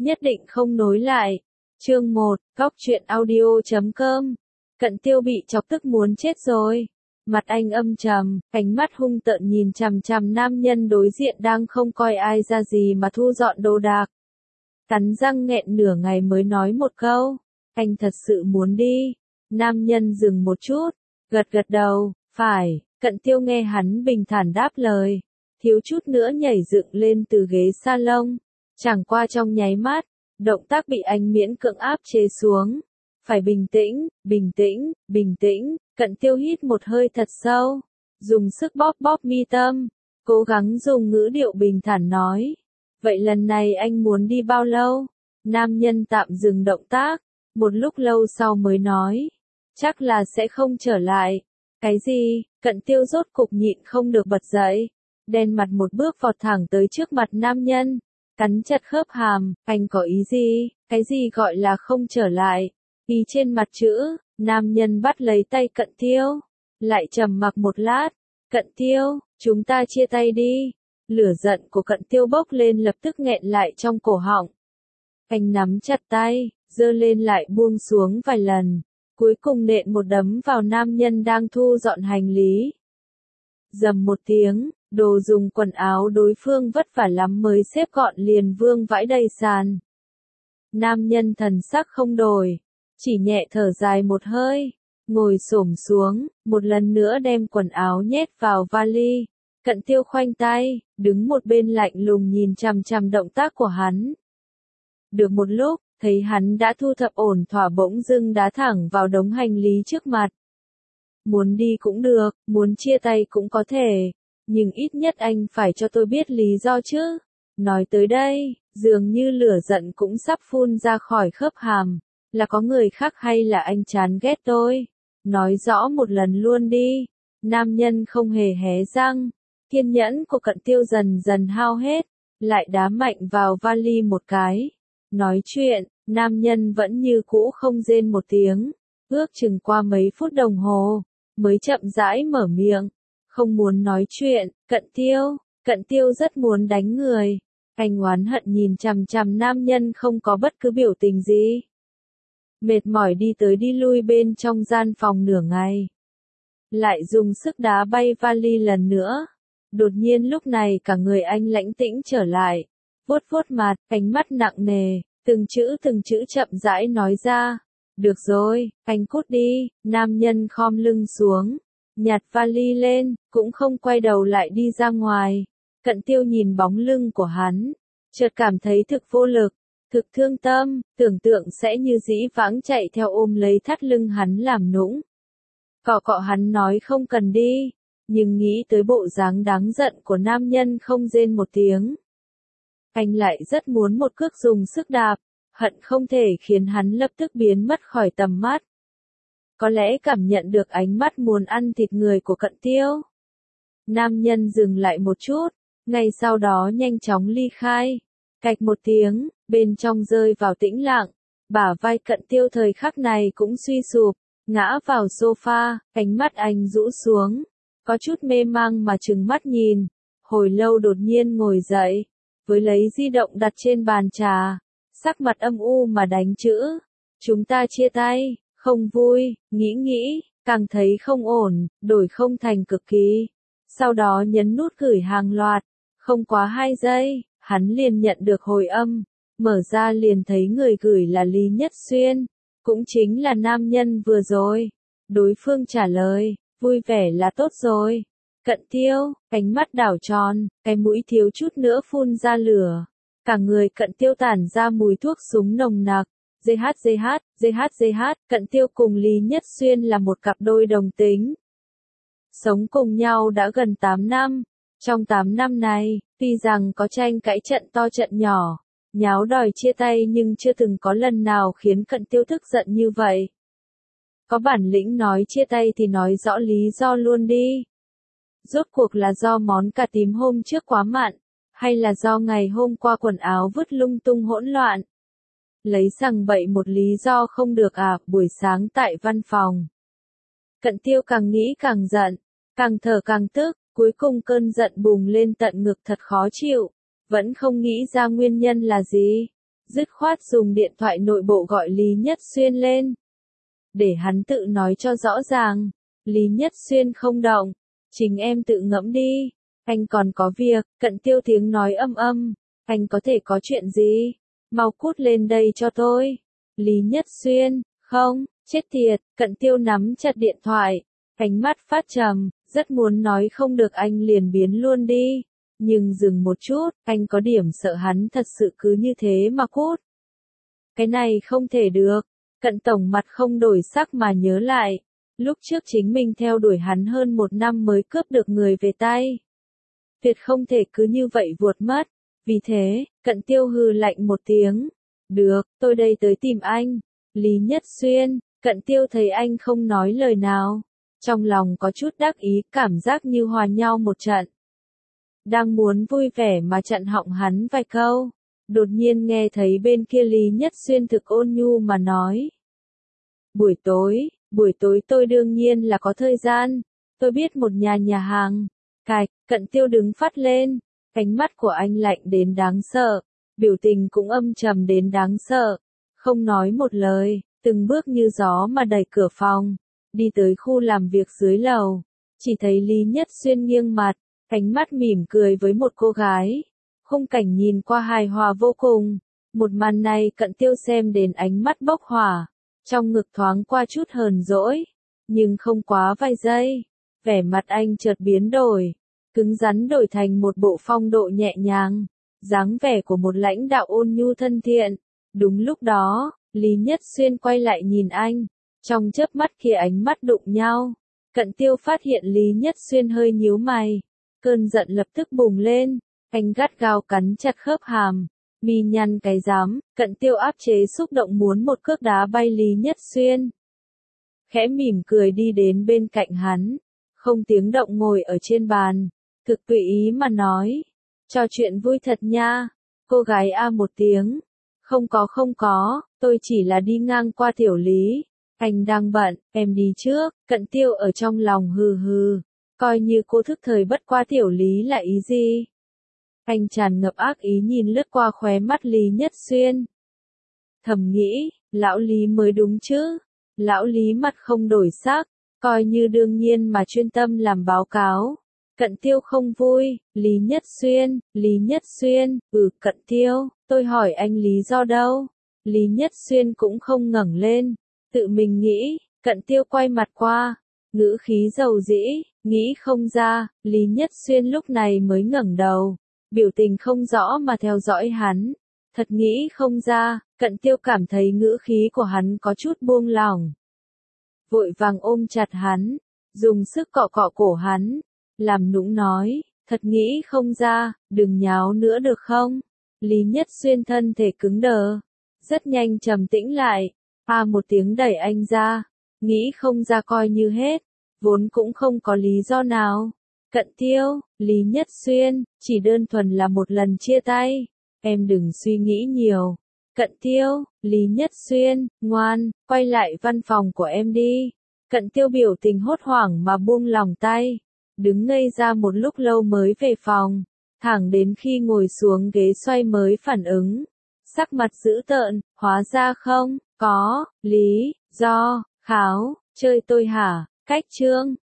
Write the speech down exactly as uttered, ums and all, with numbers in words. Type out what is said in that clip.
nhất định không nối lại. Chương một, Góc truyện audio chấm com. Cận Tiêu bị chọc tức muốn chết rồi. Mặt anh âm trầm, ánh mắt hung tợn nhìn chằm chằm nam nhân đối diện đang không coi ai ra gì mà thu dọn đồ đạc. Cắn răng nghẹn nửa ngày mới nói một câu, anh thật sự muốn đi. Nam nhân dừng một chút, gật gật đầu, phải. Cận Tiêu nghe hắn bình thản đáp lời, thiếu chút nữa nhảy dựng lên từ ghế salon. Chẳng qua trong nháy mắt, động tác bị anh miễn cưỡng áp chế xuống. Phải bình tĩnh, bình tĩnh, bình tĩnh. Cận Tiêu hít một hơi thật sâu, dùng sức bóp bóp mi tâm, cố gắng dùng ngữ điệu bình thản nói. Vậy lần này anh muốn đi bao lâu? Nam nhân tạm dừng động tác, một lúc lâu sau mới nói. Chắc là sẽ không trở lại. Cái gì? Cận Tiêu rốt cục nhịn không được bật dậy, đen mặt một bước vọt thẳng tới trước mặt nam nhân, cắn chặt khớp hàm. Anh có ý gì? Cái gì gọi là không trở lại? Ý trên mặt chữ. Nam nhân bắt lấy tay Cận Tiêu, lại trầm mặc một lát. Cận Tiêu, chúng ta chia tay đi. Lửa giận của Cận Tiêu bốc lên lập tức nghẹn lại trong cổ họng. Anh nắm chặt tay, giơ lên lại buông xuống vài lần, cuối cùng nện một đấm vào nam nhân đang thu dọn hành lý. Dầm một tiếng, đồ dùng quần áo đối phương vất vả lắm mới xếp gọn liền vương vãi đầy sàn. Nam nhân thần sắc không đổi, chỉ nhẹ thở dài một hơi, ngồi xổm xuống, một lần nữa đem quần áo nhét vào vali. Cận Tiêu khoanh tay, đứng một bên lạnh lùng nhìn chằm chằm động tác của hắn. Được một lúc, thấy hắn đã thu thập ổn thỏa bỗng dưng đá thẳng vào đống hành lý trước mặt. Muốn đi cũng được, muốn chia tay cũng có thể, nhưng ít nhất anh phải cho tôi biết lý do chứ. Nói tới đây, dường như lửa giận cũng sắp phun ra khỏi khớp hàm. Là có người khác hay là anh chán ghét tôi? Nói rõ một lần luôn đi. Nam nhân không hề hé răng. Kiên nhẫn của Cận Tiêu dần dần hao hết, lại đá mạnh vào vali một cái. Nói chuyện, nam nhân vẫn như cũ không rên một tiếng. Ước chừng qua mấy phút đồng hồ, mới chậm rãi mở miệng. Không muốn nói chuyện. Cận Tiêu, Cận Tiêu rất muốn đánh người. Anh oán hận nhìn chằm chằm nam nhân không có bất cứ biểu tình gì. Mệt mỏi đi tới đi lui bên trong gian phòng nửa ngày. Lại dùng sức đá bay vali lần nữa. Đột nhiên lúc này cả người anh lãnh tĩnh trở lại. Vuốt vuốt mặt, ánh mắt nặng nề, từng chữ từng chữ chậm rãi nói ra. Được rồi, anh cút đi. Nam nhân khom lưng xuống, nhặt vali lên, cũng không quay đầu lại đi ra ngoài. Cận Tiêu nhìn bóng lưng của hắn, chợt cảm thấy thực vô lực, thực thương tâm, tưởng tượng sẽ như dĩ vãng chạy theo ôm lấy thắt lưng hắn làm nũng. Cọ cọ hắn nói không cần đi, nhưng nghĩ tới bộ dáng đáng giận của nam nhân không rên một tiếng. Anh lại rất muốn một cước dùng sức đạp, hận không thể khiến hắn lập tức biến mất khỏi tầm mắt. Có lẽ cảm nhận được ánh mắt muốn ăn thịt người của Cận Tiêu. Nam nhân dừng lại một chút, ngay sau đó nhanh chóng ly khai. Cạch một tiếng, bên trong rơi vào tĩnh lặng, bả vai Cận Tiêu thời khắc này cũng suy sụp, ngã vào sofa, ánh mắt anh rũ xuống, có chút mê mang mà trừng mắt nhìn, hồi lâu đột nhiên ngồi dậy, với lấy di động đặt trên bàn trà, sắc mặt âm u mà đánh chữ, chúng ta chia tay, không vui, nghĩ nghĩ, càng thấy không ổn, đổi không thành cực kỳ, sau đó nhấn nút gửi hàng loạt, không quá hai giây. Hắn liền nhận được hồi âm, mở ra liền thấy người gửi là Lý Nhất Xuyên, cũng chính là nam nhân vừa rồi. Đối phương trả lời, vui vẻ là tốt rồi. Cận Tiêu, ánh mắt đảo tròn, cái mũi thiếu chút nữa phun ra lửa. Cả người Cận Tiêu tản ra mùi thuốc súng nồng nặc. giê hát giê hát, giê hát giê hát, Cận Tiêu cùng Lý Nhất Xuyên là một cặp đôi đồng tính. Sống cùng nhau đã gần tám năm. Trong tám năm này, tuy rằng có tranh cãi trận to trận nhỏ, nháo đòi chia tay nhưng chưa từng có lần nào khiến Cận Tiêu tức giận như vậy. Có bản lĩnh nói chia tay thì nói rõ lý do luôn đi. Rốt cuộc là do món cà tím hôm trước quá mặn, hay là do ngày hôm qua quần áo vứt lung tung hỗn loạn? Lấy rằng bậy một lý do không được à, buổi sáng tại văn phòng. Cận Tiêu càng nghĩ càng giận, càng thở càng tức. Cuối cùng cơn giận bùng lên tận ngực thật khó chịu, vẫn không nghĩ ra nguyên nhân là gì. dứt khoát dùng điện thoại nội bộ gọi Lý Nhất Xuyên lên. Để hắn tự nói cho rõ ràng. Lý Nhất Xuyên không động. Chính em tự ngẫm đi. Anh còn có việc, Cận Tiêu tiếng nói âm âm. Anh có thể có chuyện gì? Mau cút lên đây cho tôi. Lý Nhất Xuyên, không, chết tiệt, Cận Tiêu nắm chặt điện thoại. Ánh mắt phát trầm, rất muốn nói không được anh liền biến luôn đi. Nhưng dừng một chút, anh có điểm sợ hắn thật sự cứ như thế mà cút. Cái này không thể được. Cận Tổng mặt không đổi sắc mà nhớ lại. Lúc trước chính mình theo đuổi hắn hơn một năm mới cướp được người về tay. Tuyệt không thể cứ như vậy vuột mất. Vì thế, Cận Tiêu hừ lạnh một tiếng. Được, tôi đây tới tìm anh. Lý Nhất Xuyên, Cận Tiêu thấy anh không nói lời nào. Trong lòng có chút đắc ý, cảm giác như hòa nhau một trận. Đang muốn vui vẻ mà chặn họng hắn vài câu. Đột nhiên nghe thấy bên kia Lý Nhất Xuyên thực ôn nhu mà nói. Buổi tối, buổi tối tôi đương nhiên là có thời gian. Tôi biết một nhà nhà hàng. Cạch, Cận Tiêu đứng phát lên. Ánh mắt của anh lạnh đến đáng sợ. Biểu tình cũng âm trầm đến đáng sợ. Không nói một lời, từng bước như gió mà đẩy cửa phòng. Đi tới khu làm việc dưới lầu. Chỉ thấy Lý Nhất Xuyên nghiêng mặt. Ánh mắt mỉm cười với một cô gái. Khung cảnh nhìn qua hài hòa vô cùng. Một màn này Cận Tiêu xem đến ánh mắt bốc hỏa. Trong ngực thoáng qua chút hờn dỗi. Nhưng không quá vài giây. Vẻ mặt anh chợt biến đổi. Cứng rắn đổi thành một bộ phong độ nhẹ nhàng. Dáng vẻ của một lãnh đạo ôn nhu thân thiện. Đúng lúc đó, Lý Nhất Xuyên quay lại nhìn anh. Trong chớp mắt kia ánh mắt đụng nhau. Cận Tiêu phát hiện Lý Nhất Xuyên hơi nhíu mày. Cơn giận lập tức bùng lên. Anh gắt gao cắn chặt khớp hàm. Mi nhăn cái rám. Cận Tiêu áp chế xúc động muốn một cước đá bay Lý Nhất Xuyên. Khẽ mỉm cười đi đến bên cạnh hắn. Không tiếng động ngồi ở trên bàn. Thực tùy ý mà nói. Trò chuyện vui thật nha. Cô gái a một tiếng. Không có không có, tôi chỉ là đi ngang qua Tiểu Lý. Anh đang bận, em đi trước. Cận Tiêu ở trong lòng hừ hừ. Coi như cô thức thời bất qua Tiểu Lý là ý gì? Anh tràn ngập ác ý nhìn lướt qua khóe mắt Lý Nhất Xuyên. Thầm nghĩ, lão Lý mới đúng chứ. Lão Lý mặt không đổi sắc, coi như đương nhiên mà chuyên tâm làm báo cáo. Cận Tiêu không vui, Lý Nhất Xuyên, Lý Nhất Xuyên, ừ Cận Tiêu, tôi hỏi anh lý do đâu? Lý Nhất Xuyên cũng không ngẩng lên, tự mình nghĩ. Cận Tiêu quay mặt qua, ngữ khí dầu dĩ, nghĩ không ra. Lý Nhất Xuyên lúc này mới ngẩng đầu, biểu tình không rõ mà theo dõi hắn. Thật nghĩ không ra. Cận Tiêu cảm thấy ngữ khí của hắn có chút buông lỏng. Vội vàng ôm chặt hắn, dùng sức cọ cọ cổ hắn, làm nũng nói, thật nghĩ không ra, đừng nháo nữa được không? Lý Nhất Xuyên thân thể cứng đờ, rất nhanh trầm tĩnh lại, a một tiếng đẩy anh ra, nghĩ không ra coi như hết, vốn cũng không có lý do nào. Cận Tiêu, Lý Nhất Xuyên, chỉ đơn thuần là một lần chia tay, em đừng suy nghĩ nhiều. Cận Tiêu, Lý Nhất Xuyên, ngoan, quay lại văn phòng của em đi. Cận Tiêu biểu tình hốt hoảng mà buông lòng tay. Đứng ngây ra một lúc lâu mới về phòng. Thẳng đến khi ngồi xuống ghế xoay mới phản ứng. Sắc mặt dữ tợn, hóa ra không, có, lý, do, kháo, chơi tôi hả, cách chương.